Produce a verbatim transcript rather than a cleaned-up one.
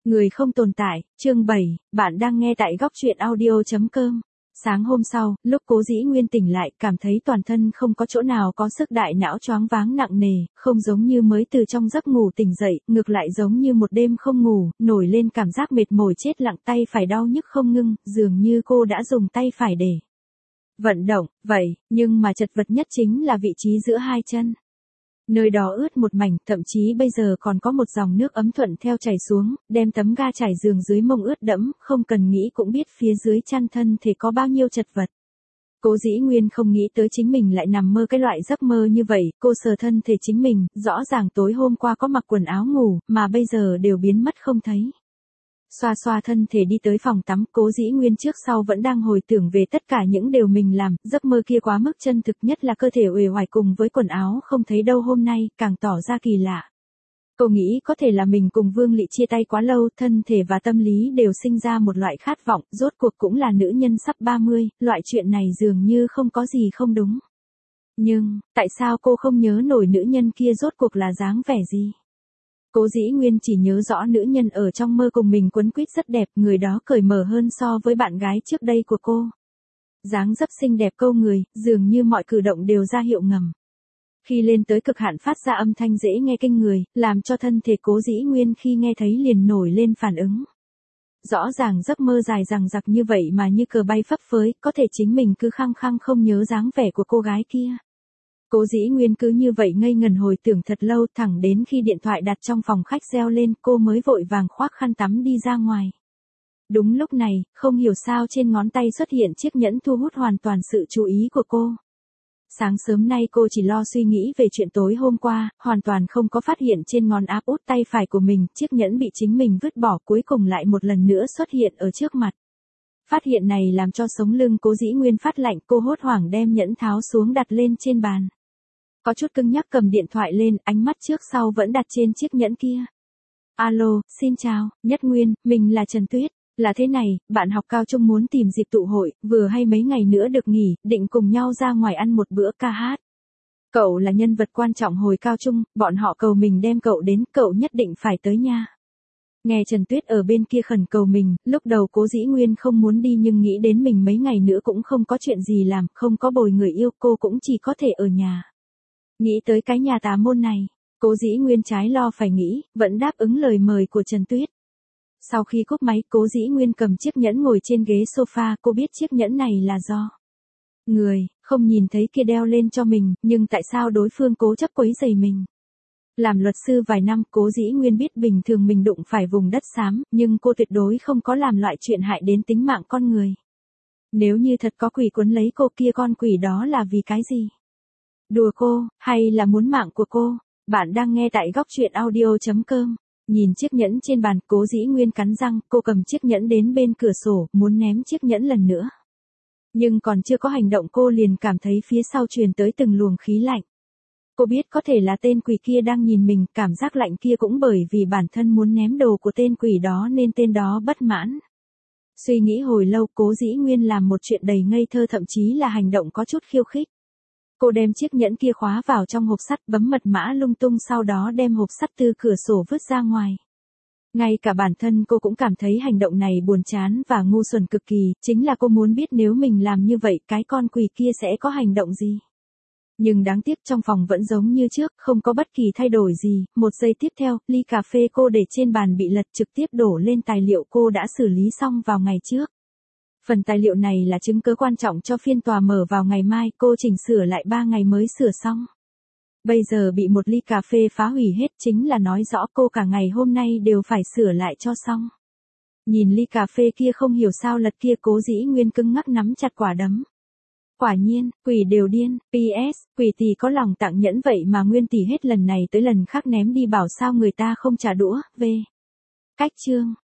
Người không tồn tại, chương bảy, bạn đang nghe tại góc truyện audio chấm com. Sáng hôm sau, lúc Cố Dĩ Nguyên tỉnh lại, cảm thấy toàn thân không có chỗ nào có sức, đại não choáng váng nặng nề, không giống như mới từ trong giấc ngủ tỉnh dậy, ngược lại giống như một đêm không ngủ, nổi lên cảm giác mệt mỏi chết lặng, tay phải đau nhức không ngưng, dường như cô đã dùng tay phải để vận động, vậy, nhưng mà chật vật nhất chính là vị trí giữa hai chân. Nơi đó ướt một mảnh, thậm chí bây giờ còn có một dòng nước ấm thuận theo chảy xuống, đem tấm ga trải giường dưới mông ướt đẫm, không cần nghĩ cũng biết phía dưới chăn thân thể có bao nhiêu chật vật. Cố Dĩ Nguyên không nghĩ tới chính mình lại nằm mơ cái loại giấc mơ như vậy, cô sờ thân thể chính mình, rõ ràng tối hôm qua có mặc quần áo ngủ, mà bây giờ đều biến mất không thấy. Xoa xoa thân thể đi tới phòng tắm, Cố Dĩ Nguyên trước sau vẫn đang hồi tưởng về tất cả những điều mình làm, giấc mơ kia quá mức chân thực, nhất là cơ thể uể oải cùng với quần áo không thấy đâu hôm nay, càng tỏ ra kỳ lạ. Cô nghĩ có thể là mình cùng Vương Lị chia tay quá lâu, thân thể và tâm lý đều sinh ra một loại khát vọng, rốt cuộc cũng là nữ nhân sắp ba mươi, loại chuyện này dường như không có gì không đúng. Nhưng, tại sao cô không nhớ nổi nữ nhân kia rốt cuộc là dáng vẻ gì? Cố Dĩ Nguyên chỉ nhớ rõ nữ nhân ở trong mơ cùng mình quấn quýt rất đẹp, người đó cởi mở hơn so với bạn gái trước đây của cô. Dáng dấp xinh đẹp câu người, dường như mọi cử động đều ra hiệu ngầm. Khi lên tới cực hạn phát ra âm thanh dễ nghe kinh người, làm cho thân thể Cố Dĩ Nguyên khi nghe thấy liền nổi lên phản ứng. Rõ ràng giấc mơ dài dằng dặc như vậy mà như cờ bay phấp phới, có thể chính mình cứ khăng khăng không nhớ dáng vẻ của cô gái kia. Cố Dĩ Nguyên cứ như vậy ngây ngần hồi tưởng thật lâu, thẳng đến khi điện thoại đặt trong phòng khách reo lên, cô mới vội vàng khoác khăn tắm đi ra ngoài. Đúng lúc này, không hiểu sao trên ngón tay xuất hiện chiếc nhẫn thu hút hoàn toàn sự chú ý của cô. Sáng sớm nay cô chỉ lo suy nghĩ về chuyện tối hôm qua, hoàn toàn không có phát hiện trên ngón áp út tay phải của mình, chiếc nhẫn bị chính mình vứt bỏ, cuối cùng lại một lần nữa xuất hiện ở trước mặt. Phát hiện này làm cho sống lưng Cố Dĩ Nguyên phát lạnh, cô hốt hoảng đem nhẫn tháo xuống đặt lên trên bàn. Có chút cứng nhắc cầm điện thoại lên, ánh mắt trước sau vẫn đặt trên chiếc nhẫn kia. Alo, xin chào, Nhất Nguyên, mình là Trần Tuyết. Là thế này, bạn học cao trung muốn tìm dịp tụ hội, vừa hay mấy ngày nữa được nghỉ, định cùng nhau ra ngoài ăn một bữa ca hát. Cậu là nhân vật quan trọng hồi cao trung, bọn họ cầu mình đem cậu đến, cậu nhất định phải tới nha. Nghe Trần Tuyết ở bên kia khẩn cầu mình, lúc đầu Cố Dĩ Nguyên không muốn đi nhưng nghĩ đến mình mấy ngày nữa cũng không có chuyện gì làm, không có bồi người yêu, cô cũng chỉ có thể ở nhà. Nghĩ tới cái nhà tà môn này, Cố Dĩ Nguyên trái lo phải nghĩ, vẫn đáp ứng lời mời của Trần Tuyết. Sau khi cúp máy, Cố Dĩ Nguyên cầm chiếc nhẫn ngồi trên ghế sofa, cô biết chiếc nhẫn này là do người không nhìn thấy kia đeo lên cho mình, nhưng tại sao đối phương cố chấp quấy rầy mình? Làm luật sư vài năm, Cố Dĩ Nguyên biết bình thường mình đụng phải vùng đất xám, nhưng cô tuyệt đối không có làm loại chuyện hại đến tính mạng con người. Nếu như thật có quỷ quấn lấy cô, kia con quỷ đó là vì cái gì? Đùa cô, hay là muốn mạng của cô? Bạn đang nghe tại góc truyện audio chấm com. Nhìn chiếc nhẫn trên bàn, Cố Dĩ Nguyên cắn răng, cô cầm chiếc nhẫn đến bên cửa sổ, muốn ném chiếc nhẫn lần nữa. Nhưng còn chưa có hành động cô liền cảm thấy phía sau truyền tới từng luồng khí lạnh. Cô biết có thể là tên quỷ kia đang nhìn mình, cảm giác lạnh kia cũng bởi vì bản thân muốn ném đồ của tên quỷ đó nên tên đó bất mãn. Suy nghĩ hồi lâu, Cố Dĩ Nguyên làm một chuyện đầy ngây thơ, thậm chí là hành động có chút khiêu khích. Cô đem chiếc nhẫn kia khóa vào trong hộp sắt, bấm mật mã lung tung, sau đó đem hộp sắt từ cửa sổ vứt ra ngoài. Ngay cả bản thân cô cũng cảm thấy hành động này buồn chán và ngu xuẩn cực kỳ, chính là cô muốn biết nếu mình làm như vậy, cái con quỷ kia sẽ có hành động gì. Nhưng đáng tiếc trong phòng vẫn giống như trước, không có bất kỳ thay đổi gì, một giây tiếp theo, ly cà phê cô để trên bàn bị lật, trực tiếp đổ lên tài liệu cô đã xử lý xong vào ngày trước. Phần tài liệu này là chứng cứ quan trọng cho phiên tòa mở vào ngày mai, cô chỉnh sửa lại ba ngày mới sửa xong. Bây giờ bị một ly cà phê phá hủy hết, chính là nói rõ cô cả ngày hôm nay đều phải sửa lại cho xong. Nhìn ly cà phê kia không hiểu sao lật kia, Cố Dĩ Nguyên cứng ngắc nắm chặt quả đấm. Quả nhiên, quỷ đều điên, pê ét, quỷ tỷ có lòng tặng nhẫn vậy mà Nguyên tỷ hết lần này tới lần khác ném đi, bảo sao người ta không trả đũa, về. Cách chương.